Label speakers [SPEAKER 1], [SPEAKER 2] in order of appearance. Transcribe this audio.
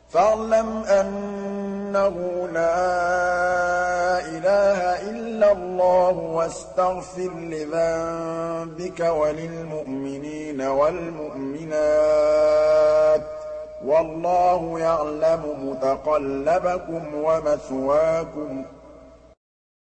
[SPEAKER 1] فاعلم أنه لا إله إلا الله واستغفر لذنبك وللمؤمنين والمؤمنات والله يعلم متقلبكم ومثواكم